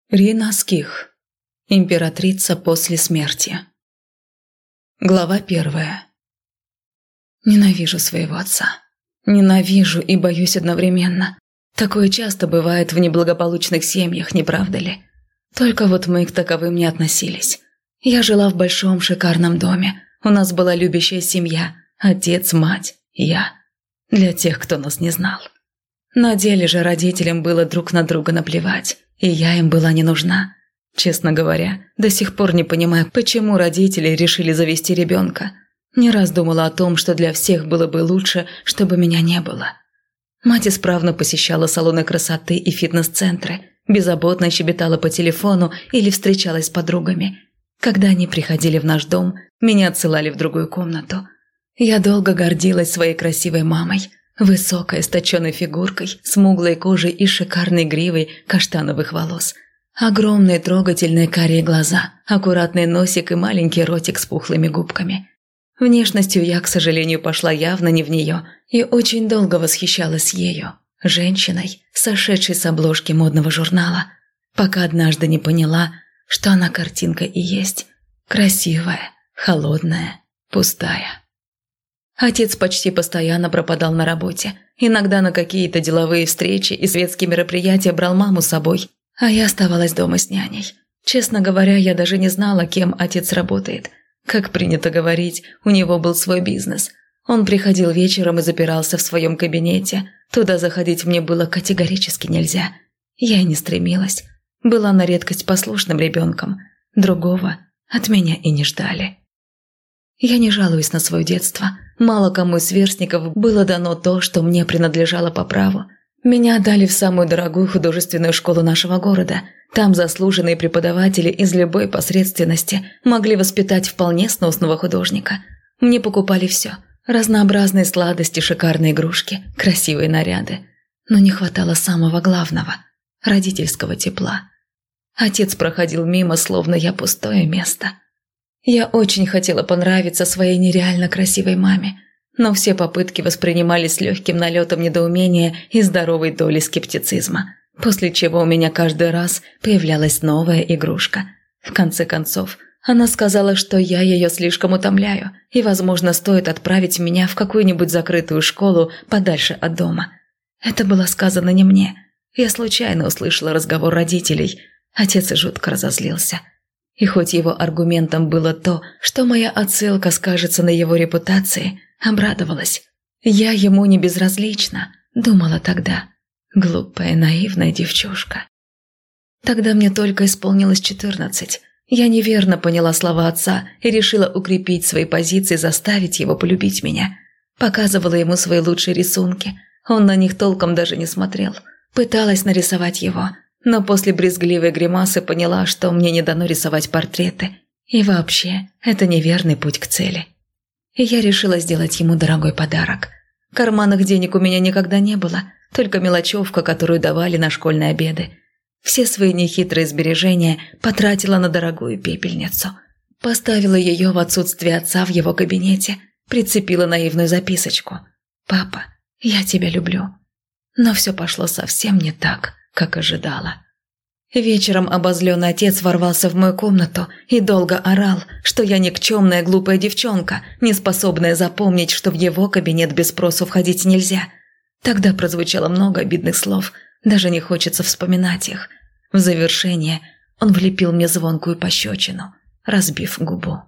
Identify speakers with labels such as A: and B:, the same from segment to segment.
A: Рина Ских. Императрица после смерти. Глава 1. Ненавижу своего отца. Ненавижу и боюсь одновременно. Такое часто бывает в неблагополучных семьях, не правда ли? Только вот мы к таковым не относились. Я жила в большом шикарном доме. У нас была любящая семья. Отец, мать, я. Для тех, кто нас не знал. На деле же родителям было друг на друга наплевать. И я им была не нужна. Честно говоря, до сих пор не понимаю, почему родители решили завести ребенка. Не раз думала о том, что для всех было бы лучше, чтобы меня не было. Мать исправно посещала салоны красоты и фитнес-центры, беззаботно щебетала по телефону или встречалась с подругами. Когда они приходили в наш дом, меня отсылали в другую комнату. Я долго гордилась своей красивой мамой. Высокой, с точенной фигуркой, смуглой кожей и шикарной гривой каштановых волос. Огромные трогательные карие глаза, аккуратный носик и маленький ротик с пухлыми губками. Внешностью я, к сожалению, пошла явно не в нее и очень долго восхищалась ею, женщиной, сошедшей с обложки модного журнала, пока однажды не поняла, что она картинка и есть. Красивая, холодная, пустая. Отец почти постоянно пропадал на работе. Иногда на какие-то деловые встречи и светские мероприятия брал маму с собой, а я оставалась дома с няней. Честно говоря, я даже не знала, кем отец работает. Как принято говорить, у него был свой бизнес. Он приходил вечером и запирался в своем кабинете. Туда заходить мне было категорически нельзя. Я и не стремилась. Была на редкость послушным ребенком. Другого от меня и не ждали. Я не жалуюсь на свое детство. Мало кому из сверстников было дано то, что мне принадлежало по праву. Меня отдали в самую дорогую художественную школу нашего города. Там заслуженные преподаватели из любой посредственности могли воспитать вполне сносного художника. Мне покупали все. Разнообразные сладости, шикарные игрушки, красивые наряды. Но не хватало самого главного – родительского тепла. Отец проходил мимо, словно я пустое место. Я очень хотела понравиться своей нереально красивой маме, но все попытки воспринимались с легким налетом недоумения и здоровой долей скептицизма, после чего у меня каждый раз появлялась новая игрушка. В конце концов, она сказала, что я ее слишком утомляю, и, возможно, стоит отправить меня в какую-нибудь закрытую школу подальше от дома. Это было сказано не мне. Я случайно услышала разговор родителей. Отец жутко разозлился. И хоть его аргументом было то, что моя отсылка скажется на его репутации, обрадовалась. Я ему не безразлична, думала тогда. Глупая, наивная девчушка. Тогда мне только исполнилось 14. Я неверно поняла слова отца и решила укрепить свои позиции, заставить его полюбить меня. Показывала ему свои лучшие рисунки. Он на них толком даже не смотрел. Пыталась нарисовать его. Но после брезгливой гримасы поняла, что мне не дано рисовать портреты. И вообще, это неверный путь к цели. И я решила сделать ему дорогой подарок. Карманных денег у меня никогда не было, только мелочевка, которую давали на школьные обеды. Все свои нехитрые сбережения потратила на дорогую пепельницу. Поставила ее в отсутствие отца в его кабинете, прицепила наивную записочку. «Папа, я тебя люблю». Но все пошло совсем не так, как ожидала. Вечером обозленный отец ворвался в мою комнату и долго орал, что я никчемная глупая девчонка, не способная запомнить, что в его кабинет без спросу входить нельзя. Тогда прозвучало много обидных слов, даже не хочется вспоминать их. В завершение он влепил мне звонкую пощечину, разбив губу.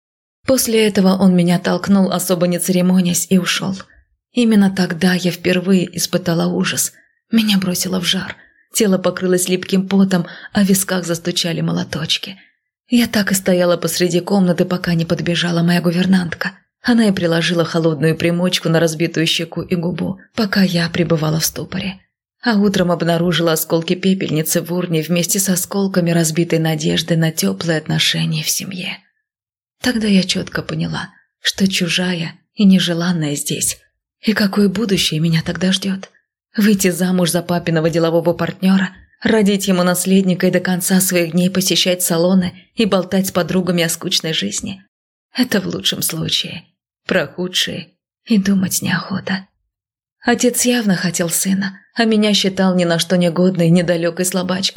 A: После этого он меня толкнул, особо не церемонясь, и ушел. Именно тогда я впервые испытала ужас. Меня бросило в жар. Тело покрылось липким потом, а в висках застучали молоточки. Я так и стояла посреди комнаты, пока не подбежала моя гувернантка. Она и приложила холодную примочку на разбитую щеку и губу, пока я пребывала в ступоре. А утром обнаружила осколки пепельницы в урне вместе с осколками разбитой надежды на теплые отношения в семье. Тогда я четко поняла, что чужая и нежеланная здесь. И какое будущее меня тогда ждет? Выйти замуж за папиного делового партнера, родить ему наследника и до конца своих дней посещать салоны и болтать с подругами о скучной жизни. Это в лучшем случае. Про худшие и думать неохота. Отец явно хотел сына, а меня считал ни на что негодной, недалекой слабачкой.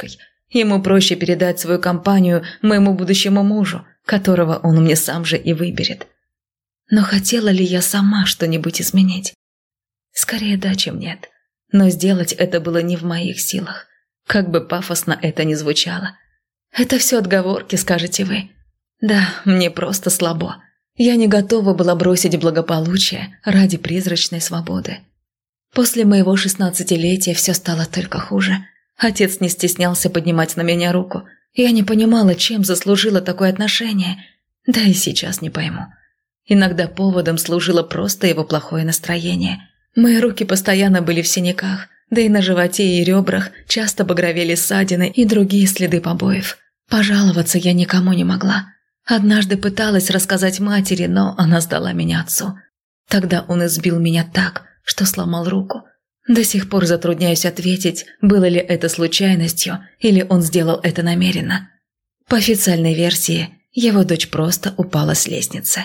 A: Ему проще передать свою компанию моему будущему мужу, которого он мне сам же и выберет. Но хотела ли я сама что-нибудь изменить? Скорее да, чем нет. Но сделать это было не в моих силах. Как бы пафосно это ни звучало. Это все отговорки, скажете вы. Да, мне просто слабо. Я не готова была бросить благополучие ради призрачной свободы. После моего 16-летия все стало только хуже. Отец не стеснялся поднимать на меня руку. Я не понимала, чем заслужила такое отношение. Да и сейчас не пойму. Иногда поводом служило просто его плохое настроение. Мои руки постоянно были в синяках, да и на животе и ребрах часто багровели ссадины и другие следы побоев. Пожаловаться я никому не могла. Однажды пыталась рассказать матери, но она сдала меня отцу. Тогда он избил меня так, что сломал руку. До сих пор затрудняюсь ответить, было ли это случайностью или он сделал это намеренно. По официальной версии, его дочь просто упала с лестницы.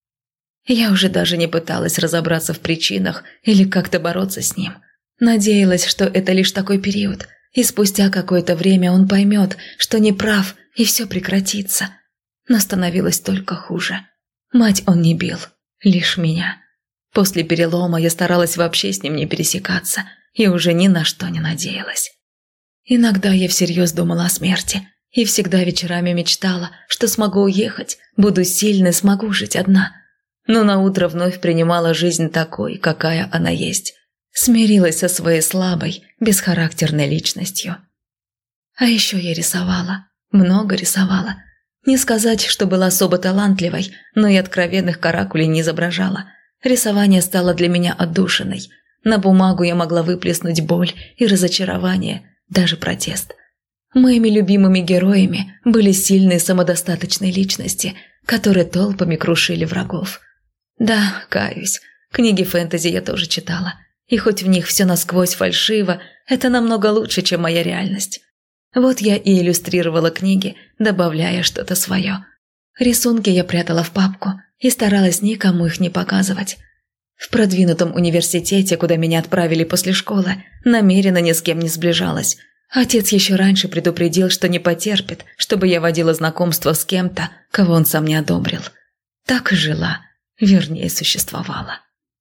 A: Я уже даже не пыталась разобраться в причинах или как-то бороться с ним. Надеялась, что это лишь такой период, и спустя какое-то время он поймет, что не прав, и все прекратится. Но становилось только хуже. Мать он не бил, лишь меня. После перелома я старалась вообще с ним не пересекаться и уже ни на что не надеялась. Иногда я всерьез думала о смерти и всегда вечерами мечтала, что смогу уехать, буду сильной, смогу жить одна. Но наутро вновь принимала жизнь такой, какая она есть. Смирилась со своей слабой, бесхарактерной личностью. А еще я рисовала, много рисовала. Не сказать, что была особо талантливой, но и откровенных каракулей не изображала. Рисование стало для меня отдушиной. На бумагу я могла выплеснуть боль и разочарование, даже протест. Моими любимыми героями были сильные самодостаточные личности, которые толпами крушили врагов. Да, каюсь, книги фэнтези я тоже читала. И хоть в них все насквозь фальшиво, это намного лучше, чем моя реальность. Вот я и иллюстрировала книги, добавляя что-то свое. Рисунки я прятала в папку и старалась никому их не показывать. В продвинутом университете, куда меня отправили после школы, намеренно ни с кем не сближалась. Отец еще раньше предупредил, что не потерпит, чтобы я водила знакомство с кем-то, кого он сам не одобрил. Так и жила, вернее, существовала.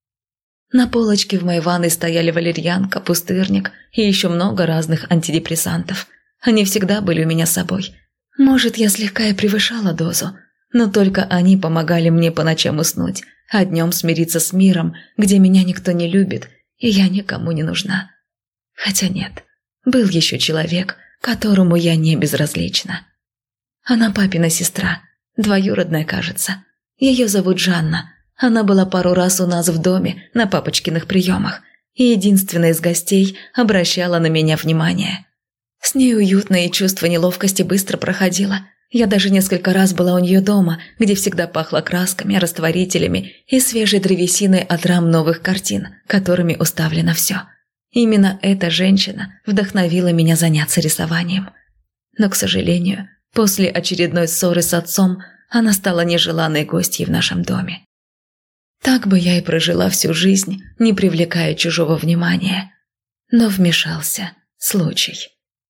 A: На полочке в моей ванной стояли валерьянка, пустырник и еще много разных антидепрессантов. Они всегда были у меня с собой. Может, я слегка и превышала дозу, но только они помогали мне по ночам уснуть, а днем смириться с миром, где меня никто не любит, и я никому не нужна. Хотя нет, был еще человек, которому я не безразлична. Она папина сестра, двоюродная, кажется. Ее зовут Жанна. Она была пару раз у нас в доме на папочкиных приемах, и единственная из гостей обращала на меня внимание. С ней уютно, и чувство неловкости быстро проходило. Я даже несколько раз была у нее дома, где всегда пахло красками, растворителями и свежей древесиной от рам новых картин, которыми уставлено все. Именно эта женщина вдохновила меня заняться рисованием. Но, к сожалению, после очередной ссоры с отцом она стала нежеланной гостьей в нашем доме. Так бы я и прожила всю жизнь, не привлекая чужого внимания. Но вмешался случай.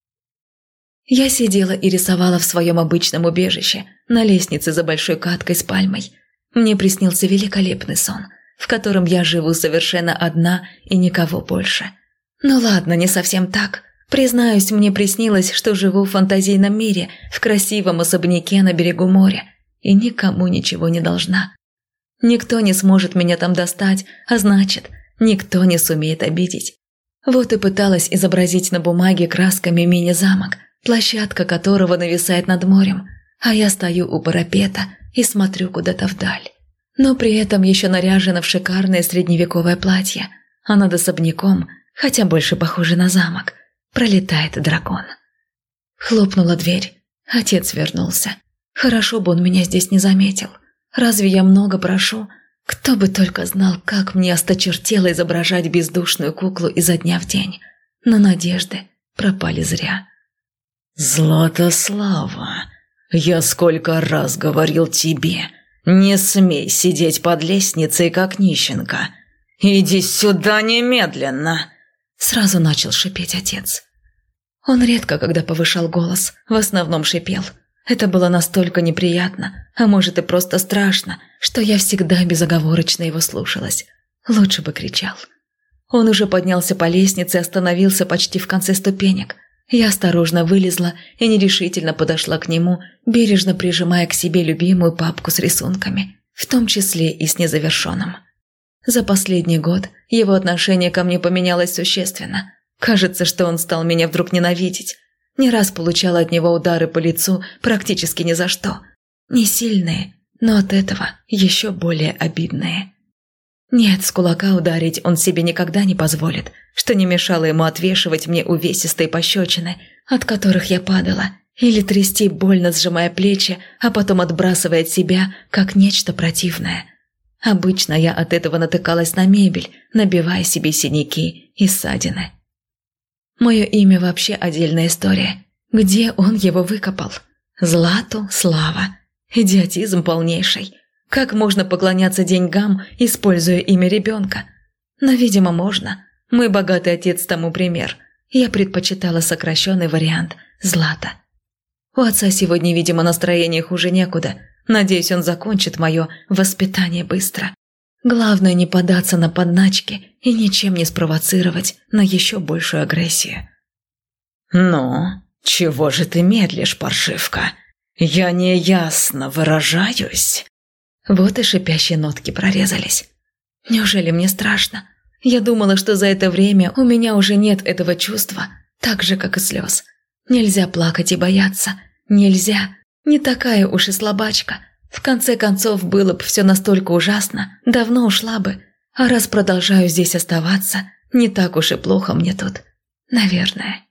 A: Я сидела и рисовала в своем обычном убежище, на лестнице за большой каткой с пальмой. Мне приснился великолепный сон, в котором я живу совершенно одна и никого больше. Ну ладно, не совсем так. Признаюсь, мне приснилось, что живу в фантазийном мире, в красивом особняке на берегу моря, и никому ничего не должна. Никто не сможет меня там достать, а значит, никто не сумеет обидеть. Вот и пыталась изобразить на бумаге красками мини-замок, площадка которого нависает над морем, а я стою у парапета и смотрю куда-то вдаль. Но при этом еще наряжена в шикарное средневековое платье, а над особняком, хотя больше похоже на замок, пролетает дракон. Хлопнула дверь. Отец вернулся. Хорошо бы он меня здесь не заметил. Разве я много прошу? Кто бы только знал, как мне осточертело изображать бездушную куклу изо дня в день. Но надежды пропали зря.
B: «Златослава, я сколько раз говорил тебе, не смей сидеть под лестницей, как нищенка. Иди сюда немедленно!»
A: Сразу начал шипеть отец. Он редко когда повышал голос, в основном шипел. Это было настолько неприятно, а может и просто страшно, что я всегда безоговорочно его слушалась. Лучше бы кричал. Он уже поднялся по лестнице и остановился почти в конце ступенек. Я осторожно вылезла и нерешительно подошла к нему, бережно прижимая к себе любимую папку с рисунками, в том числе и с незавершенным. За последний год его отношение ко мне поменялось существенно. Кажется, что он стал меня вдруг ненавидеть. Не раз получала от него удары по лицу практически ни за что. Не сильные, но от этого еще более обидные. Нет, с кулака ударить он себе никогда не позволит, что не мешало ему отвешивать мне увесистые пощечины, от которых я падала, или трясти, больно сжимая плечи, а потом отбрасывая от себя, как нечто противное. Обычно я от этого натыкалась на мебель, набивая себе синяки и ссадины. Мое имя вообще отдельная история. Где он его выкопал? Злату слава. Идиотизм полнейший. Как можно поклоняться деньгам, используя имя ребенка? Но, видимо, можно. Мой богатый отец тому пример. Я предпочитала сокращенный вариант Злата. У отца сегодня, видимо, настроение хуже некуда. Надеюсь, он закончит мое воспитание быстро. Главное не поддаться на подначки и ничем не спровоцировать на еще большую агрессию.
B: «Ну, чего же ты медлишь, паршивка? Я неясно выражаюсь».
A: Вот и шипящие нотки прорезались. Неужели мне страшно? Я думала, что за это время у меня уже нет этого чувства, так же, как и слез. Нельзя плакать и бояться. Нельзя. Не такая уж и слабачка. В конце концов, было бы все настолько ужасно, давно ушла бы. А раз продолжаю здесь оставаться, не так уж и плохо мне тут. Наверное.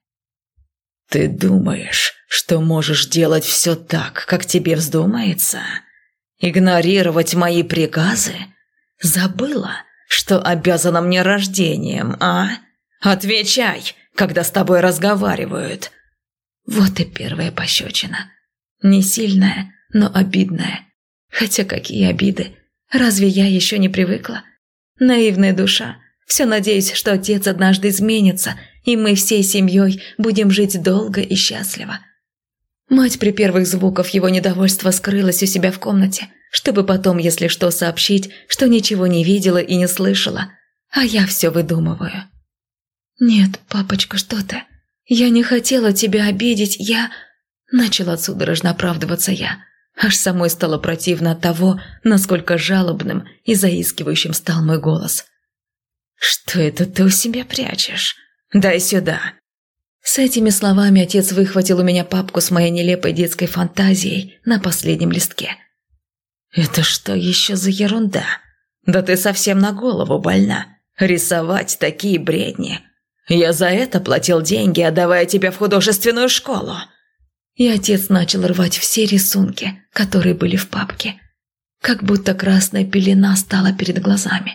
B: «Ты думаешь, что можешь делать все так, как тебе вздумается? Игнорировать мои приказы? Забыла, что обязана мне рождением, а? Отвечай, когда с тобой разговаривают».
A: Вот и первая пощечина. Не сильная, но обидная. Хотя какие обиды? Разве я еще не привыкла? Наивная душа. Все надеюсь, что отец однажды изменится, и мы всей семьей будем жить долго и счастливо. Мать при первых звуках его недовольства скрылась у себя в комнате, чтобы потом, если что, сообщить, что ничего не видела и не слышала. А я все выдумываю. «Нет, папочка, что ты? Я не хотела тебя обидеть, я...» Начала судорожно оправдываться я. Аж самой стало противно от того, насколько жалобным и заискивающим стал мой голос.
B: «Что это ты у себя прячешь? Дай сюда».
A: С этими словами отец выхватил у меня папку с моей нелепой детской фантазией на последнем листке.
B: «Это что еще за ерунда? Да ты совсем на голову больна. Рисовать такие бредни. Я за это платил деньги, отдавая тебя в художественную школу».
A: И отец начал рвать все рисунки, которые были в папке. Как будто красная пелена стала перед глазами.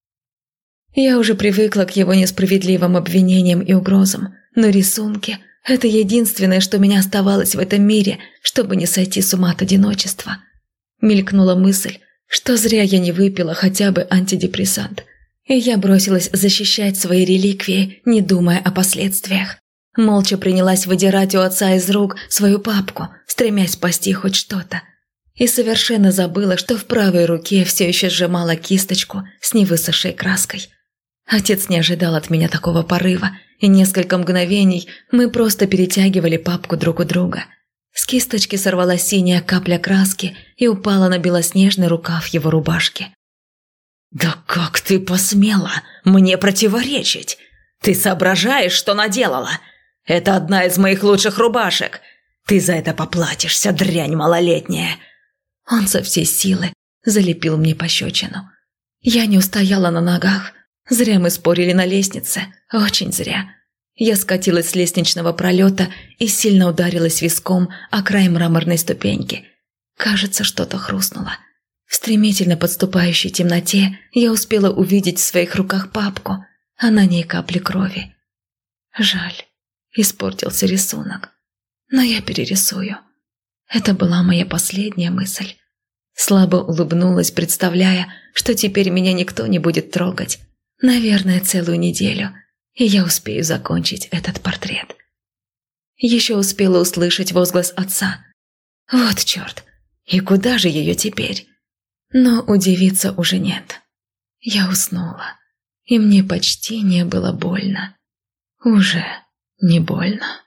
A: Я уже привыкла к его несправедливым обвинениям и угрозам, но рисунки – это единственное, что у меня оставалось в этом мире, чтобы не сойти с ума от одиночества. Мелькнула мысль, что зря я не выпила хотя бы антидепрессант, и я бросилась защищать свои реликвии, не думая о последствиях. Молча принялась выдирать у отца из рук свою папку, стремясь спасти хоть что-то. И совершенно забыла, что в правой руке все еще сжимала кисточку с невысохшей краской. Отец не ожидал от меня такого порыва, и несколько мгновений мы просто перетягивали папку друг у друга. С кисточки сорвалась синяя капля краски и упала на белоснежный рукав его рубашки.
B: «Да как ты посмела мне противоречить? Ты соображаешь, что наделала? Это одна из моих лучших рубашек. Ты за это поплатишься, дрянь малолетняя».
A: Он со всей силы залепил мне пощечину. Я не устояла на ногах. Зря мы спорили на лестнице, очень зря. Я скатилась с лестничного пролета и сильно ударилась виском о край мраморной ступеньки. Кажется, что-то хрустнуло. В стремительно подступающей темноте я успела увидеть в своих руках папку, а на ней капли крови. Жаль, испортился рисунок. Но я перерисую. Это была моя последняя мысль. Слабо улыбнулась, представляя, что теперь меня никто не будет трогать. Наверное, целую неделю, и я успею закончить этот портрет. Еще успела услышать возглас отца. Вот черт, и куда же ее теперь? Но удивиться уже нет. Я уснула, и мне почти не было больно. Уже не больно.